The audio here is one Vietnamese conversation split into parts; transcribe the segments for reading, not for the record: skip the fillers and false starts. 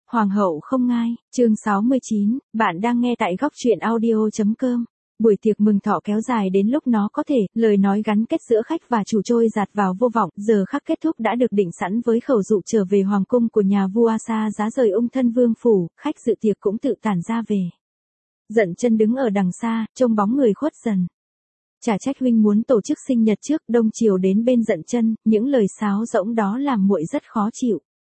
Hoàng hậu không ngai, chương 69, bạn đang nghe tại góc truyện audio.com. Buổi tiệc mừng thọ kéo dài đến lúc nó có thể, lời nói gắn kết giữa khách và chủ trôi dạt vào vô vọng, giờ khắc kết thúc đã được định sẵn với khẩu dụ trở về hoàng cung của nhà vua Asa giá rời ung thân vương phủ, khách dự tiệc cũng tự tản ra về. Dận Chân đứng ở đằng xa, trông bóng người khuất dần. Chả trách huynh muốn tổ chức sinh nhật trước, đông chiều đến bên Dận Chân, những lời sáo rỗng đó làm muội rất khó chịu.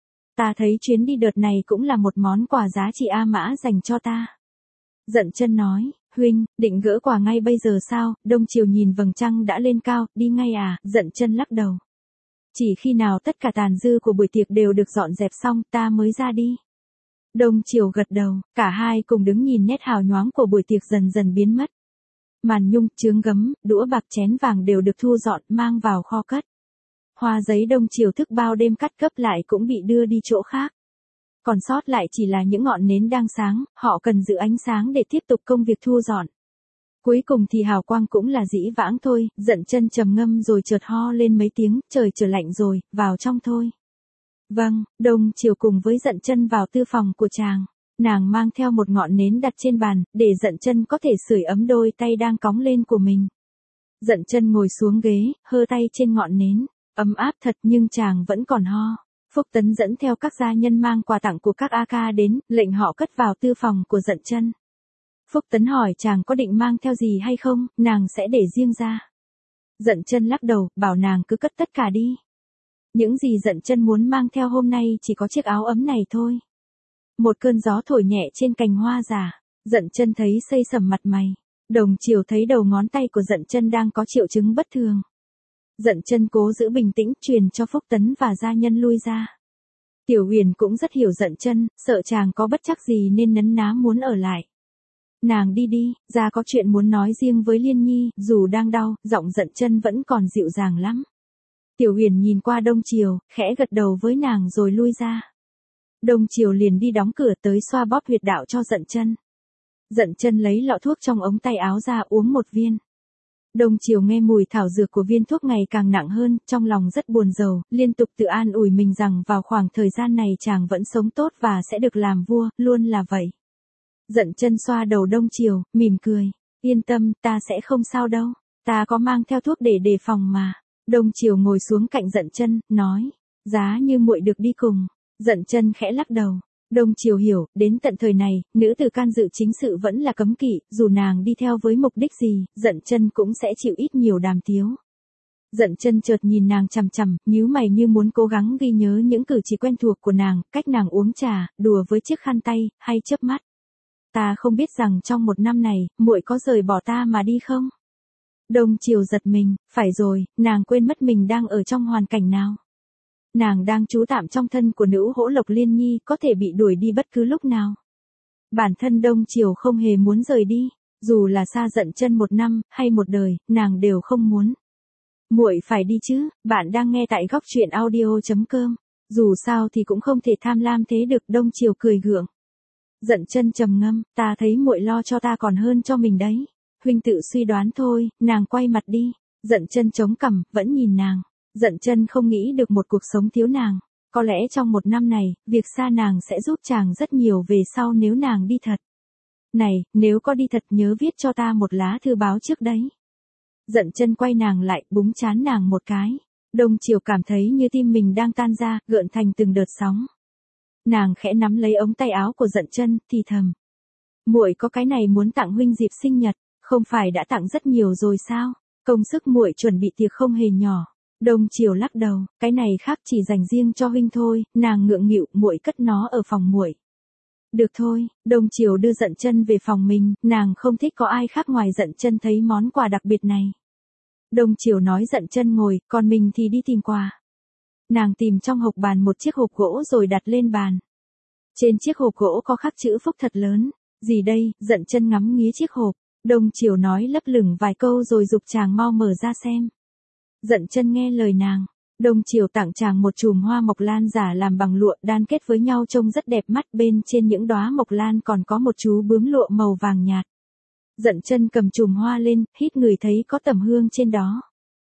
Ta thấy chuyến đi đợt này cũng là một món quà giá trị A Mã dành cho ta. Dận Chân nói, huynh, định gỡ quà ngay bây giờ sao? Đông chiều nhìn vầng trăng đã lên cao, đi ngay à? Dận Chân lắc đầu. Chỉ khi nào tất cả tàn dư của buổi tiệc đều được dọn dẹp xong ta mới ra đi. Đông chiều gật đầu, cả hai cùng đứng nhìn nét hào nhoáng của buổi tiệc dần dần biến mất. Màn nhung, chướng gấm, đũa bạc chén vàng đều được thu dọn mang vào kho cất. Hoa giấy đông chiều thức bao đêm cắt gấp lại cũng bị đưa đi chỗ khác. Còn sót lại chỉ là những ngọn nến đang sáng, họ cần giữ ánh sáng để tiếp tục công việc thu dọn. Cuối cùng thì hào quang cũng là dĩ vãng thôi, Dận Chân trầm ngâm rồi chợt ho lên mấy tiếng, trời trở lạnh rồi, vào trong thôi. Vâng, đông chiều cùng với Dận Chân vào tư phòng của chàng. Nàng mang theo một ngọn nến đặt trên bàn, để Dận Chân có thể sưởi ấm đôi tay đang cóng lên của mình. Dận Chân ngồi xuống ghế, hơ tay trên ngọn nến. Ấm áp thật nhưng chàng vẫn còn ho. Phúc Tấn dẫn theo các gia nhân mang quà tặng của các A ca đến, lệnh họ cất vào tư phòng của Dận Chân. Phúc Tấn hỏi chàng có định mang theo gì hay không, nàng sẽ để riêng ra. Dận Chân lắc đầu, bảo nàng cứ cất tất cả đi. Những gì Dận Chân muốn mang theo hôm nay chỉ có chiếc áo ấm này thôi. Một cơn gió thổi nhẹ trên cành hoa giả, Dận Chân thấy xây sẩm mặt mày. Đồng chiều thấy đầu ngón tay của Dận Chân đang có triệu chứng bất thường. Dận Chân cố giữ bình tĩnh, truyền cho Phúc Tấn và gia nhân lui ra. Tiểu Huyền cũng rất hiểu Dận Chân, sợ chàng có bất trắc gì nên nấn ná muốn ở lại. Nàng đi đi, ra có chuyện muốn nói riêng với Liên Nhi, dù đang đau, giọng Dận Chân vẫn còn dịu dàng lắm. Tiểu Huyền nhìn qua Đông Chiều, khẽ gật đầu với nàng rồi lui ra. Đông Chiều liền đi đóng cửa tới xoa bóp huyệt đạo cho Dận Chân. Dận Chân lấy lọ thuốc trong ống tay áo ra uống một viên. Đông chiều nghe mùi thảo dược của viên thuốc ngày càng nặng hơn, trong lòng rất buồn rầu, liên tục tự an ủi mình rằng vào khoảng thời gian này chàng vẫn sống tốt và sẽ được làm vua, luôn là vậy. Dận Chân xoa đầu Đông chiều, mỉm cười, yên tâm, ta sẽ không sao đâu, ta có mang theo thuốc để đề phòng mà. Đông chiều ngồi xuống cạnh Dận Chân, nói, giá như muội được đi cùng. Dận Chân khẽ lắc đầu. Đông chiều hiểu, đến tận thời này, nữ tử can dự chính sự vẫn là cấm kỵ, dù nàng đi theo với mục đích gì, Dận Chân cũng sẽ chịu ít nhiều đàm tiếu. Dận Chân chợt nhìn nàng chằm chằm, nhíu mày như muốn cố gắng ghi nhớ những cử chỉ quen thuộc của nàng, cách nàng uống trà, đùa với chiếc khăn tay, hay chớp mắt. Ta không biết rằng trong một năm này, muội có rời bỏ ta mà đi không? Đông chiều giật mình, phải rồi, nàng quên mất mình đang ở trong hoàn cảnh nào. Nàng đang trú tạm trong thân của nữ hỗ Lộc Liên Nhi, có thể bị đuổi đi bất cứ lúc nào. Bản thân Đông chiều không hề muốn rời đi, dù là xa Dận Chân một năm, hay một đời, nàng đều không muốn. Muội phải đi chứ, bạn đang nghe tại góc truyện audio.com. Dù sao thì cũng không thể tham lam thế được, Đông chiều cười gượng. Dận Chân trầm ngâm, ta thấy muội lo cho ta còn hơn cho mình đấy. Huynh tự suy đoán thôi, nàng quay mặt đi. Dận Chân chống cằm, vẫn nhìn nàng. Dận Chân không nghĩ được một cuộc sống thiếu nàng. Có lẽ trong một năm này, việc xa nàng sẽ giúp chàng rất nhiều về sau nếu nàng đi thật. Này, nếu có đi thật nhớ viết cho ta một lá thư báo trước đấy. Dận Chân quay nàng lại, búng trán nàng một cái. Đông chiều cảm thấy như tim mình đang tan ra, gợn thành từng đợt sóng. Nàng khẽ nắm lấy ống tay áo của Dận Chân, thì thầm. Muội có cái này muốn tặng huynh dịp sinh nhật, không phải đã tặng rất nhiều rồi sao? Công sức muội chuẩn bị tiệc không hề nhỏ. Đông chiều lắc đầu, cái này khác chỉ dành riêng cho huynh thôi, nàng ngượng nghịu, muội cất nó ở phòng muội. Được thôi, Đông chiều đưa Dận Chân về phòng mình, nàng không thích có ai khác ngoài Dận Chân thấy món quà đặc biệt này. Đông chiều nói Dận Chân ngồi, còn mình thì đi tìm quà. Nàng tìm trong hộc bàn một chiếc hộp gỗ rồi đặt lên bàn. Trên chiếc hộp gỗ có khắc chữ Phúc thật lớn. Gì đây? Dận Chân ngắm nghía chiếc hộp. Đông chiều nói lấp lửng vài câu rồi giục chàng mau mở ra xem. Dận Chân nghe lời nàng. Đông chiều tặng chàng một chùm hoa mộc lan giả làm bằng lụa đan kết với nhau trông rất đẹp mắt, bên trên những đóa mộc lan còn có một chú bướm lụa màu vàng nhạt. Dận Chân cầm chùm hoa lên, hít ngửi thấy có tẩm hương trên đó.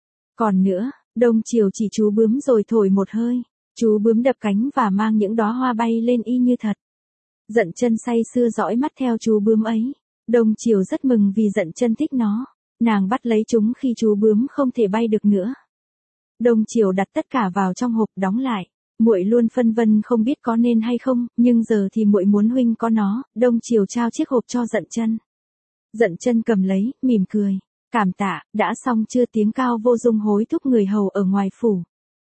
Còn nữa, Đông chiều chỉ chú bướm rồi thổi một hơi. Chú bướm đập cánh và mang những đóa hoa bay lên y như thật. Dận chân say sưa dõi mắt theo chú bướm ấy. Đông Triều rất mừng vì Dận chân thích nó. Nàng bắt lấy chúng khi chú bướm không thể bay được nữa. Đông Triều đặt tất cả vào trong hộp đóng lại. Muội luôn phân vân không biết có nên hay không, nhưng giờ thì muội muốn huynh có nó. Đông Triều trao chiếc hộp cho Dận chân. Dận chân cầm lấy, mỉm cười. Cảm tạ, đã xong chưa? Tiếng cao vô dung hối thúc người hầu ở ngoài phủ.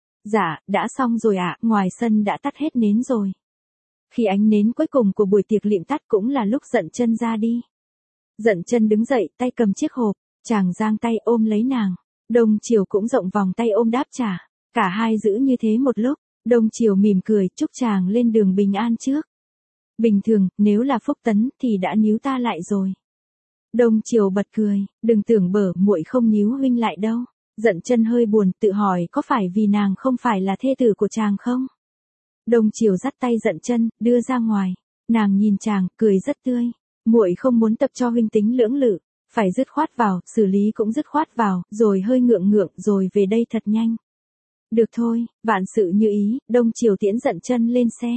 Dạ, đã xong rồi ạ, ngoài sân đã tắt hết nến rồi. Khi ánh nến cuối cùng của buổi tiệc liệm tắt cũng là lúc Dận chân ra đi. Dận chân đứng dậy, tay cầm chiếc hộp, chàng giang tay ôm lấy nàng. Đông Triều cũng rộng vòng tay ôm đáp trả. Cả hai giữ như thế một lúc, Đông Triều mỉm cười chúc chàng lên đường bình an trước. Bình thường, nếu là Phúc Tấn thì đã níu ta lại rồi. Đông Triều bật cười, đừng tưởng bở, muội không níu huynh lại đâu. Dận chân hơi buồn, tự hỏi có phải vì nàng không phải là thê tử của chàng không? Đông Triều dắt tay Dận chân, đưa ra ngoài. Nàng nhìn chàng, cười rất tươi. Muội không muốn tập cho huynh tính lưỡng lự, phải dứt khoát vào, xử lý cũng dứt khoát vào, rồi hơi ngượng ngượng, rồi về đây thật nhanh. Được thôi, vạn sự như ý. Đông Triều tiễn Dận chân lên xe.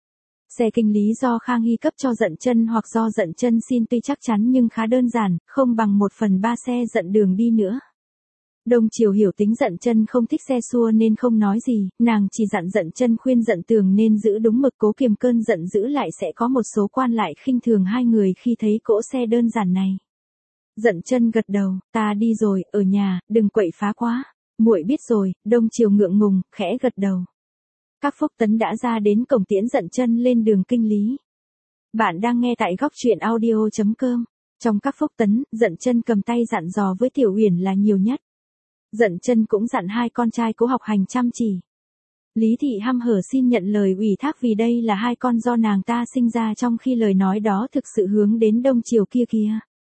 Xe kinh lý do Khang Hy cấp cho Dận chân hoặc do Dận chân xin tuy chắc chắn nhưng khá đơn giản, không bằng 1/3 xe Dận Đường đi nữa. Đông Triều hiểu tính Dận chân không thích xe xua nên không nói gì, nàng chỉ dặn Dận chân khuyên Dận Tường nên giữ đúng mực, cố kiềm cơn giận dữ lại sẽ có một số quan lại khinh thường hai người khi thấy cỗ xe đơn giản này. Dận chân gật đầu, ta đi rồi, ở nhà, đừng quậy phá quá. Muội biết rồi. Đông Triều ngượng ngùng, khẽ gật đầu. Các Phúc Tấn đã ra đến cổng tiễn Dận chân lên đường kinh lý. Bạn đang nghe tại góc truyện audio.com. Trong các Phúc Tấn, Dận chân cầm tay dặn dò với Tiểu Uyển là nhiều nhất. Dận chân cũng dặn hai con trai cố học hành chăm chỉ. Lý Thị hăm hở xin nhận lời ủy thác vì đây là hai con do nàng ta sinh ra, trong khi lời nói đó thực sự hướng đến Đông Triều kia kìa.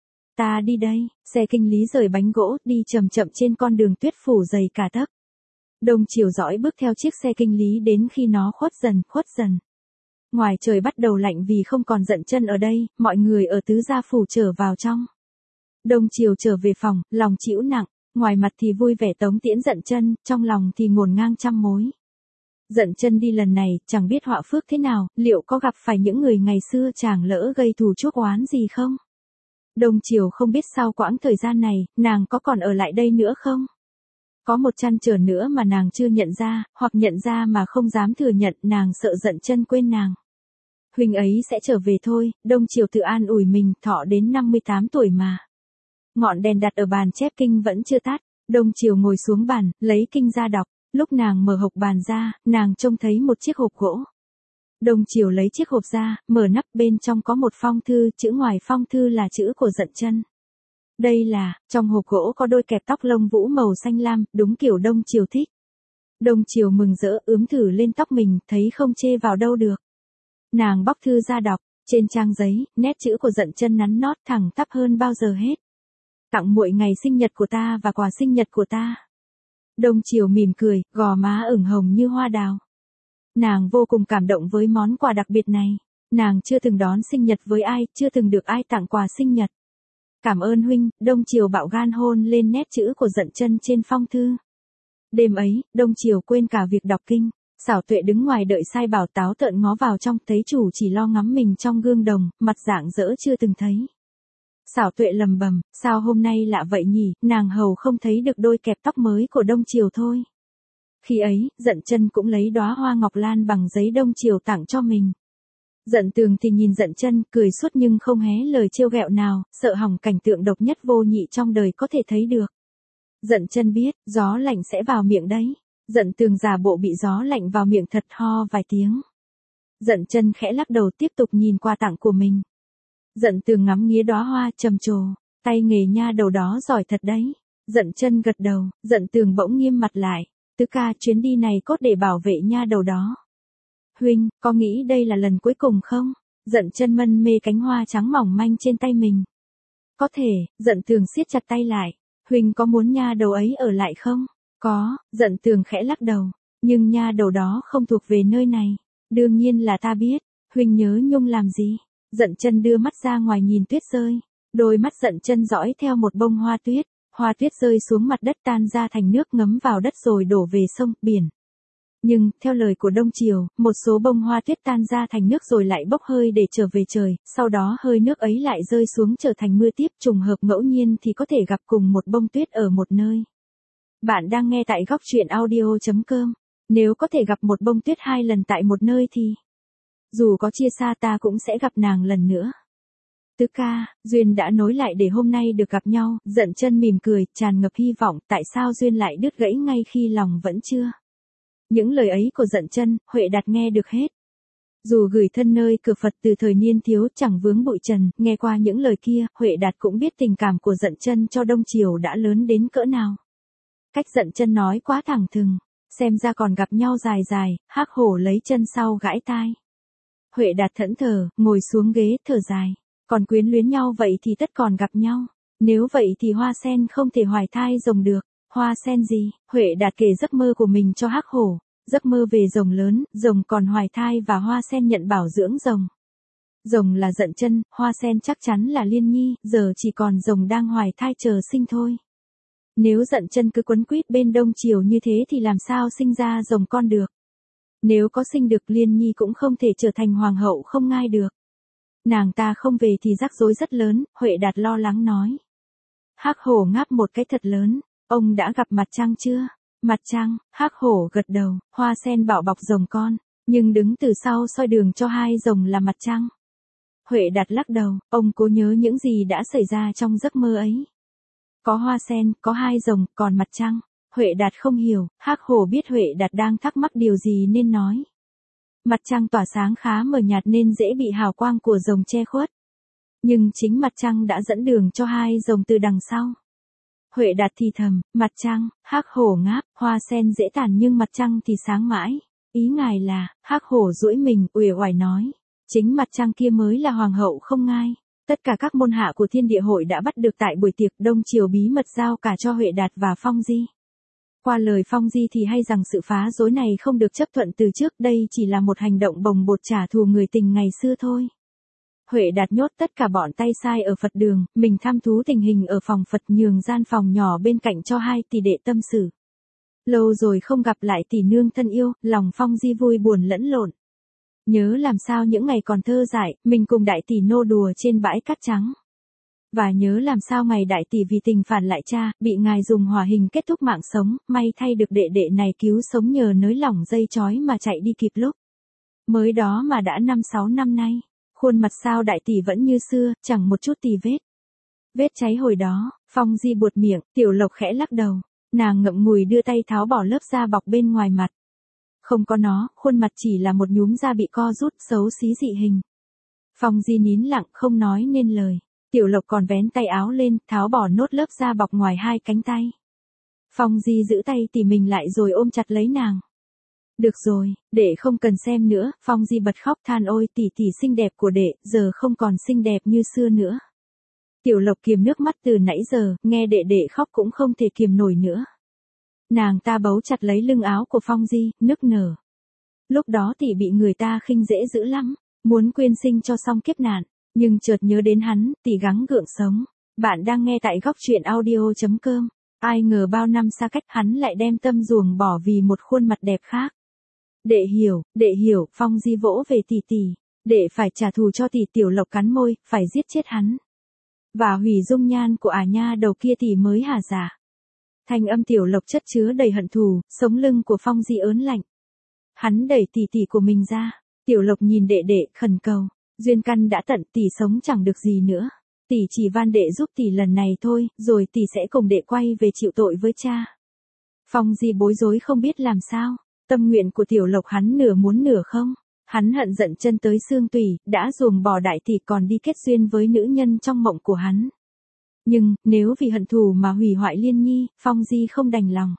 Ta đi đây. Xe kinh lý rời bánh gỗ, đi chậm chậm trên con đường tuyết phủ dày cả tấc. Đông Triều dõi bước theo chiếc xe kinh lý đến khi nó khuất dần. Ngoài trời bắt đầu lạnh vì không còn Dận chân ở đây, mọi người ở tứ gia phủ trở vào trong. Đông Triều trở về phòng, lòng chịu nặng, ngoài mặt thì vui vẻ tống tiễn Dận chân, trong lòng thì ngổn ngang trăm mối. Dận chân đi lần này, chẳng biết họa phước thế nào, liệu có gặp phải những người ngày xưa chàng lỡ gây thù chuốc oán gì không? Đông Triều không biết sau quãng thời gian này, nàng có còn ở lại đây nữa không? Có một trăn trở nữa mà nàng chưa nhận ra, hoặc nhận ra mà không dám thừa nhận, nàng sợ Dận chân quên nàng. Huynh ấy sẽ trở về thôi. Đông Triều tự an ủi mình, thọ đến 58 tuổi mà. Ngọn đèn đặt ở bàn chép kinh vẫn chưa tắt. Đông Triều ngồi xuống bàn, lấy kinh ra đọc. Lúc nàng mở hộc bàn ra, nàng trông thấy một chiếc hộp gỗ. Đông Triều lấy chiếc hộp ra, mở nắp, bên trong có một phong thư, chữ ngoài phong thư là chữ của Dận chân. Đây là, trong hộp gỗ có đôi kẹp tóc lông vũ màu xanh lam, đúng kiểu Đông Triều thích. Đông Triều mừng rỡ ướm thử lên tóc mình, thấy không chê vào đâu được. Nàng bóc thư ra đọc, trên trang giấy, nét chữ của Dận chân nắn nót thẳng tắp hơn bao giờ hết. Tặng muội ngày sinh nhật của ta và quà sinh nhật của ta. Đông Triều mỉm cười, gò má ửng hồng như hoa đào. Nàng vô cùng cảm động với món quà đặc biệt này. Nàng chưa từng đón sinh nhật với ai, chưa từng được ai tặng quà sinh nhật. Cảm ơn huynh. Đông Triều bạo gan hôn lên nét chữ của Dận chân trên phong thư. Đêm ấy, Đông Triều quên cả việc đọc kinh. Xảo Tuệ đứng ngoài đợi sai bảo, táo tợn ngó vào trong, thấy chủ chỉ lo ngắm mình trong gương đồng, mặt rạng rỡ chưa từng thấy. Xảo Tuệ lầm bầm, sao hôm nay lạ vậy nhỉ, nàng hầu không thấy được đôi kẹp tóc mới của Đông Triều thôi. Khi ấy, Dận chân cũng lấy đóa hoa ngọc lan bằng giấy Đông Triều tặng cho mình. Dận Tường thì nhìn Dận chân, cười suốt nhưng không hé lời trêu ghẹo nào, sợ hỏng cảnh tượng độc nhất vô nhị trong đời có thể thấy được. Dận chân biết, gió lạnh sẽ vào miệng đấy. Dận Tường giả bộ bị gió lạnh vào miệng thật, ho vài tiếng. Dận chân khẽ lắc đầu tiếp tục nhìn quà tặng của mình. Dận Tường ngắm nghía đóa hoa, trầm trồ, tay nghề nha đầu đó giỏi thật đấy. Dận chân gật đầu. Dận Tường bỗng nghiêm mặt lại. Tứ ca, chuyến đi này cốt để bảo vệ nha đầu đó. Huynh, có nghĩ đây là lần cuối cùng không? Dận chân mân mê cánh hoa trắng mỏng manh trên tay mình. Có thể. Dận Tường siết chặt tay lại. Huynh có muốn nha đầu ấy ở lại không? Có. Dận Tường khẽ lắc đầu. Nhưng nha đầu đó không thuộc về nơi này. Đương nhiên là ta biết. Huynh nhớ nhung làm gì? Dận chân đưa mắt ra ngoài nhìn tuyết rơi. Đôi mắt Dận chân dõi theo một bông hoa tuyết. Hoa tuyết rơi xuống mặt đất tan ra thành nước, ngấm vào đất rồi đổ về sông, biển. Nhưng, theo lời của Đông Triều, một số bông hoa tuyết tan ra thành nước rồi lại bốc hơi để trở về trời, sau đó hơi nước ấy lại rơi xuống trở thành mưa tiếp, trùng hợp ngẫu nhiên thì có thể gặp cùng một bông tuyết ở một nơi. Bạn đang nghe tại góc truyện audio.com. Nếu có thể gặp một bông tuyết 2 lần tại một nơi thì dù có chia xa ta cũng sẽ gặp nàng lần nữa. Tứ ca, duyên đã nối lại để hôm nay được gặp nhau. Dận Chân mỉm cười, tràn ngập hy vọng, tại sao duyên lại đứt gãy ngay khi lòng vẫn chưa. Những lời ấy của Dận Chân, Huệ Đạt nghe được hết. Dù gửi thân nơi cửa Phật từ thời niên thiếu chẳng vướng bụi trần, nghe qua những lời kia, Huệ Đạt cũng biết tình cảm của Dận Chân cho Đông Triều đã lớn đến cỡ nào. Cách Dận Chân nói quá thẳng thừng, xem ra còn gặp nhau dài dài. Hắc Hổ lấy chân sau gãi tai. Huệ Đạt thẫn thờ, ngồi xuống ghế, thở dài. Còn quyến luyến nhau vậy thì tất còn gặp nhau. Nếu vậy thì Hoa Sen không thể hoài thai rồng được. Hoa sen gì? Huệ Đạt kể giấc mơ của mình cho Hắc Hổ. Giấc mơ về rồng lớn, rồng còn hoài thai và Hoa Sen nhận bảo dưỡng rồng. Rồng là Dận Chân, Hoa Sen chắc chắn là Liên Nhi, giờ chỉ còn rồng đang hoài thai chờ sinh thôi. Nếu Dận Chân cứ quấn quýt bên Đông Triều như thế thì làm sao sinh ra rồng con được. Nếu có sinh được Liên Nhi cũng không thể trở thành hoàng hậu không ngai được. Nàng ta không về thì rắc rối rất lớn, Huệ Đạt lo lắng nói. Hắc Hổ ngáp một cái thật lớn, ông đã gặp mặt trăng chưa? Mặt trăng, Hắc Hổ gật đầu, Hoa Sen bảo bọc rồng con, nhưng đứng từ sau soi đường cho hai rồng là mặt trăng. Huệ Đạt lắc đầu, ông cố nhớ những gì đã xảy ra trong giấc mơ ấy. Có Hoa Sen, có hai rồng, còn mặt trăng. Huệ Đạt không hiểu, Hắc Hổ biết Huệ Đạt đang thắc mắc điều gì nên nói. Mặt trăng tỏa sáng khá mờ nhạt nên dễ bị hào quang của rồng che khuất. Nhưng chính mặt trăng đã dẫn đường cho hai rồng từ đằng sau. Huệ Đạt thì thầm, mặt trăng, Hắc Hổ ngáp, Hoa Sen dễ tàn nhưng mặt trăng thì sáng mãi. Ý ngài là, Hắc Hổ duỗi mình, uể oải nói. Chính mặt trăng kia mới là hoàng hậu không ngai. Tất cả các môn hạ của Thiên Địa Hội đã bắt được tại buổi tiệc, Đông Triều bí mật giao cả cho Huệ Đạt và Phong Di. Qua lời Phong Di thì hay rằng sự phá rối này không được chấp thuận từ trước, đây chỉ là một hành động bồng bột trả thù người tình ngày xưa thôi. Huệ Đạt nhốt tất cả bọn tay sai ở Phật đường, mình thăm thú tình hình ở phòng Phật, nhường gian phòng nhỏ bên cạnh cho hai tỷ đệ tâm sự. Lâu rồi không gặp lại tỷ nương thân yêu, lòng Phong Di vui buồn lẫn lộn. Nhớ làm sao những ngày còn thơ dại, mình cùng đại tỷ nô đùa trên bãi cát trắng. Và nhớ làm sao ngày đại tỷ vì tình phản lại cha, bị ngài dùng hỏa hình kết thúc mạng sống, may thay được đệ đệ này cứu sống nhờ nới lỏng dây chói mà chạy đi kịp lúc. Mới đó mà đã 5-6 năm nay, khuôn mặt sao đại tỷ vẫn như xưa, chẳng một chút tì vết. Vết cháy hồi đó, Phong Di buột miệng, Tiểu Lộc khẽ lắc đầu, nàng ngậm ngùi đưa tay tháo bỏ lớp da bọc bên ngoài mặt. Không có nó, khuôn mặt chỉ là một nhúm da bị co rút, xấu xí dị hình. Phong Di nín lặng không nói nên lời. Tiểu Lộc còn vén tay áo lên, tháo bỏ nốt lớp da bọc ngoài hai cánh tay. Phong Di giữ tay tỷ mình lại rồi ôm chặt lấy nàng. Được rồi, đệ không cần xem nữa. Phong Di bật khóc than, ôi tỷ tỷ xinh đẹp của đệ, giờ không còn xinh đẹp như xưa nữa. Tiểu Lộc kiềm nước mắt từ nãy giờ, nghe đệ đệ khóc cũng không thể kiềm nổi nữa. Nàng ta bấu chặt lấy lưng áo của Phong Di, nức nở. Lúc đó tỷ bị người ta khinh dễ dữ lắm, muốn quyên sinh cho xong kiếp nạn. Nhưng chợt nhớ đến hắn, tỷ gắng gượng sống. Bạn đang nghe tại góc truyện audio.com. Ai ngờ bao năm xa cách hắn lại đem tâm ruồng bỏ vì một khuôn mặt đẹp khác. Đệ hiểu, Phong Di vỗ về tỷ tỷ. Đệ phải trả thù cho tỷ. Tiểu Lộc cắn môi, phải giết chết hắn. Và hủy dung nhan của nha đầu kia tỷ mới hả dạ. Thanh âm Tiểu Lộc chất chứa đầy hận thù, sống lưng của Phong Di ớn lạnh. Hắn đẩy tỷ tỷ của mình ra. Tiểu Lộc nhìn đệ đệ, khẩn cầu. Duyên căn đã tận, tỷ sống chẳng được gì nữa. Tỷ chỉ van đệ giúp tỷ lần này thôi, rồi tỷ sẽ cùng đệ quay về chịu tội với cha. Phong Di bối rối không biết làm sao. Tâm nguyện của Tiểu Lộc hắn nửa muốn nửa không. Hắn hận Dận Chân tới xương tủy, đã ruồng bỏ đại tỷ còn đi kết duyên với nữ nhân trong mộng của hắn. Nhưng, nếu vì hận thù mà hủy hoại Liên Nhi, Phong Di không đành lòng.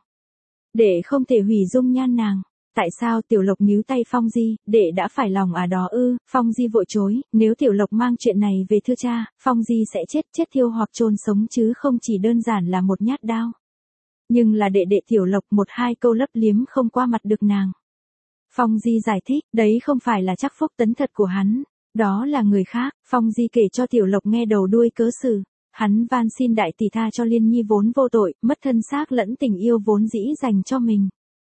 Đệ không thể hủy dung nhan nàng. Tại sao? Tiểu Lộc níu tay Phong Di, đệ đã phải lòng đó ư? Phong Di vội chối, nếu Tiểu Lộc mang chuyện này về thưa cha, Phong Di sẽ chết thiêu hoặc chôn sống chứ không chỉ đơn giản là một nhát đao. Nhưng là đệ đệ Tiểu Lộc, một hai câu lấp liếm không qua mặt được nàng. Phong Di giải thích, đấy không phải là Trắc Phúc Tấn thật của hắn, đó là người khác. Phong Di kể cho Tiểu Lộc nghe đầu đuôi cớ sự. Hắn van xin đại tỷ tha cho Liên Nhi vốn vô tội, mất thân xác lẫn tình yêu vốn dĩ dành cho mình.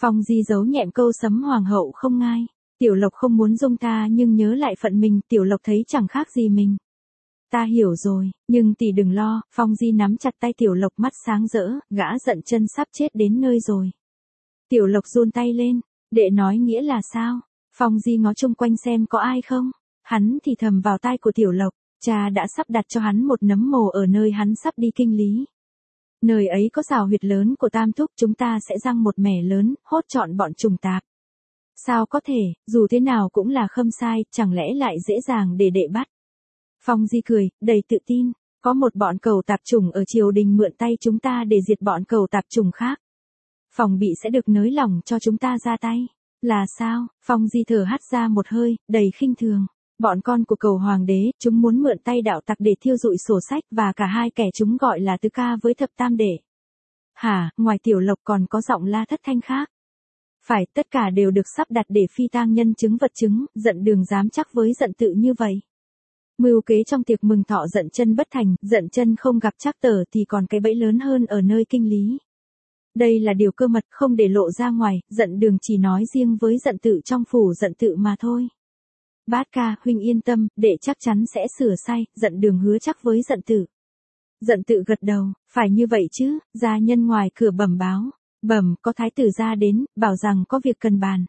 Phong Di giấu nhẹm câu sấm hoàng hậu không ngai. Tiểu Lộc không muốn dung tha nhưng nhớ lại phận mình, Tiểu Lộc thấy chẳng khác gì mình. Ta hiểu rồi, nhưng tỷ đừng lo, Phong Di nắm chặt tay Tiểu Lộc mắt sáng rỡ, gã giận chân sắp chết đến nơi rồi. Tiểu Lộc run tay lên, đệ nói nghĩa là sao? Phong Di ngó chung quanh xem có ai không? Hắn thì thầm vào tai của Tiểu Lộc, cha đã sắp đặt cho hắn một nấm mồ ở nơi hắn sắp đi kinh lý. Nơi ấy có rào huyệt lớn của Tam Thúc, chúng ta sẽ răng một mẻ lớn, hốt trọn bọn trùng tạp. Sao có thể, dù thế nào cũng là Khâm sai, chẳng lẽ lại dễ dàng để đệ bắt. Phong Di cười, đầy tự tin, có một bọn cẩu tạp chủng ở triều đình mượn tay chúng ta để diệt bọn cẩu tạp chủng khác. Phòng bị sẽ được nới lỏng cho chúng ta ra tay. Là sao? Phong Di thở hắt ra một hơi, đầy khinh thường. Bọn con của Cẩu Hoàng đế, chúng muốn mượn tay đạo tặc để thiêu dụi sổ sách và cả hai kẻ chúng gọi là Tứ Ca với Thập Tam Đệ. Hả, ngoài Tiểu Lộc còn có giọng la thất thanh khác. Phải, tất cả đều được sắp đặt để phi tang nhân chứng vật chứng, Giận Đường dám chắc với Giận Tự như vậy. Mưu kế trong tiệc mừng thọ Giận Chân bất thành, Giận Chân không gặp Trác Tở thì còn cái bẫy lớn hơn ở nơi kinh lý. Đây là điều cơ mật không để lộ ra ngoài, Giận Đường chỉ nói riêng với Giận Tự trong phủ Giận Tự mà thôi. Bát ca, huynh yên tâm, đệ chắc chắn sẽ sửa sai, Giận Đường hứa chắc với Giận Tự. Giận Tự gật đầu, phải như vậy chứ, gia nhân ngoài cửa bẩm báo. Bẩm, có thái tử ra đến, bảo rằng có việc cần bàn.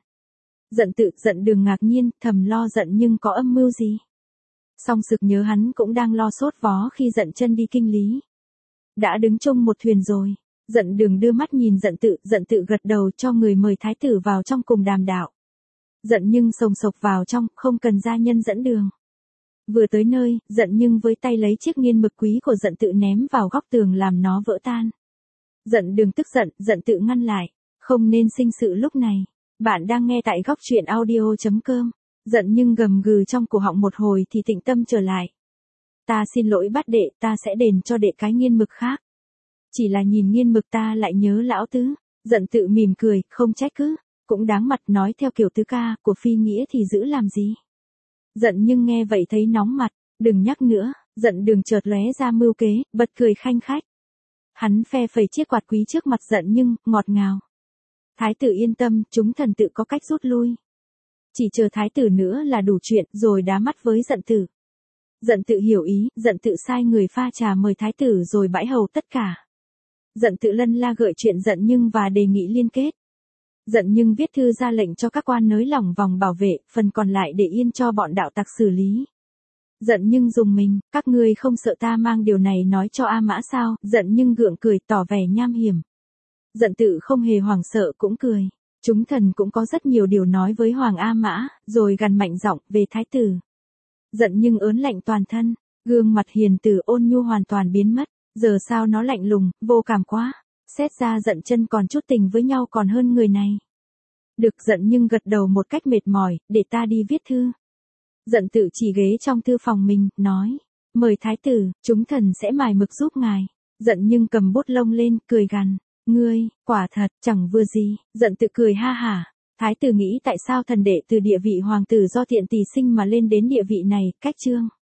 Giận Đường ngạc nhiên, thầm lo Giận nhưng có âm mưu gì. Song sực nhớ hắn cũng đang lo sốt vó khi Giận Chân đi kinh lý. Đã đứng chung một thuyền rồi. Giận Đường đưa mắt nhìn Giận Tự gật đầu cho người mời thái tử vào trong cùng đàm đạo. Giận nhưng sồng sộc vào trong, không cần gia nhân dẫn đường. Vừa tới nơi, Giận nhưng với tay lấy chiếc nghiên mực quý của Giận Tự ném vào góc tường làm nó vỡ tan. Giận Đường tức giận, Giận Tự ngăn lại. Không nên sinh sự lúc này. Bạn đang nghe tại góc truyện audio.com. Giận nhưng gầm gừ trong cổ họng một hồi thì tĩnh tâm trở lại. Ta xin lỗi bát đệ, ta sẽ đền cho đệ cái nghiên mực khác. Chỉ là nhìn nghiên mực ta lại nhớ lão tứ. Giận Tự mỉm cười, không trách cứ. Cũng đáng mặt nói theo kiểu Tứ Ca, của phi nghĩa thì giữ làm gì. Giận nhưng nghe vậy thấy nóng mặt, đừng nhắc nữa, Giận Đường chợt lóe ra mưu kế, bật cười khanh khách. Hắn phe phẩy chiếc quạt quý trước mặt Giận nhưng, ngọt ngào. Thái tử yên tâm, chúng thần tự có cách rút lui. Chỉ chờ thái tử nữa là đủ chuyện, rồi đá mắt với Giận Tự. Giận Tự hiểu ý, Giận Tự sai người pha trà mời thái tử rồi bãi hầu tất cả. Giận Tự lân la gợi chuyện Giận nhưng và đề nghị liên kết. Giận nhưng viết thư ra lệnh cho các quan nới lỏng vòng bảo vệ, phần còn lại để yên cho bọn đạo tặc xử lý. Giận nhưng dùng mình, các ngươi không sợ ta mang điều này nói cho A Mã sao? Giận nhưng gượng cười tỏ vẻ nham hiểm. Giận Tự không hề hoảng sợ cũng cười. Chúng thần cũng có rất nhiều điều nói với Hoàng A Mã, rồi gằn mạnh giọng về thái tử. Giận nhưng ớn lạnh toàn thân, gương mặt hiền từ ôn nhu hoàn toàn biến mất, giờ sao nó lạnh lùng, vô cảm quá. Xét ra Giận Chân còn chút tình với nhau còn hơn người này. Được, Giận nhưng gật đầu một cách mệt mỏi, để ta đi viết thư. Giận Tự chỉ ghế trong thư phòng mình, nói, mời thái tử, chúng thần sẽ mài mực giúp ngài. Giận nhưng cầm bút lông lên, cười gằn, ngươi, quả thật, chẳng vừa gì. Giận Tự cười ha hả. Thái tử nghĩ tại sao thần đệ từ địa vị hoàng tử do thiện tỷ sinh mà lên đến địa vị này, cách chương.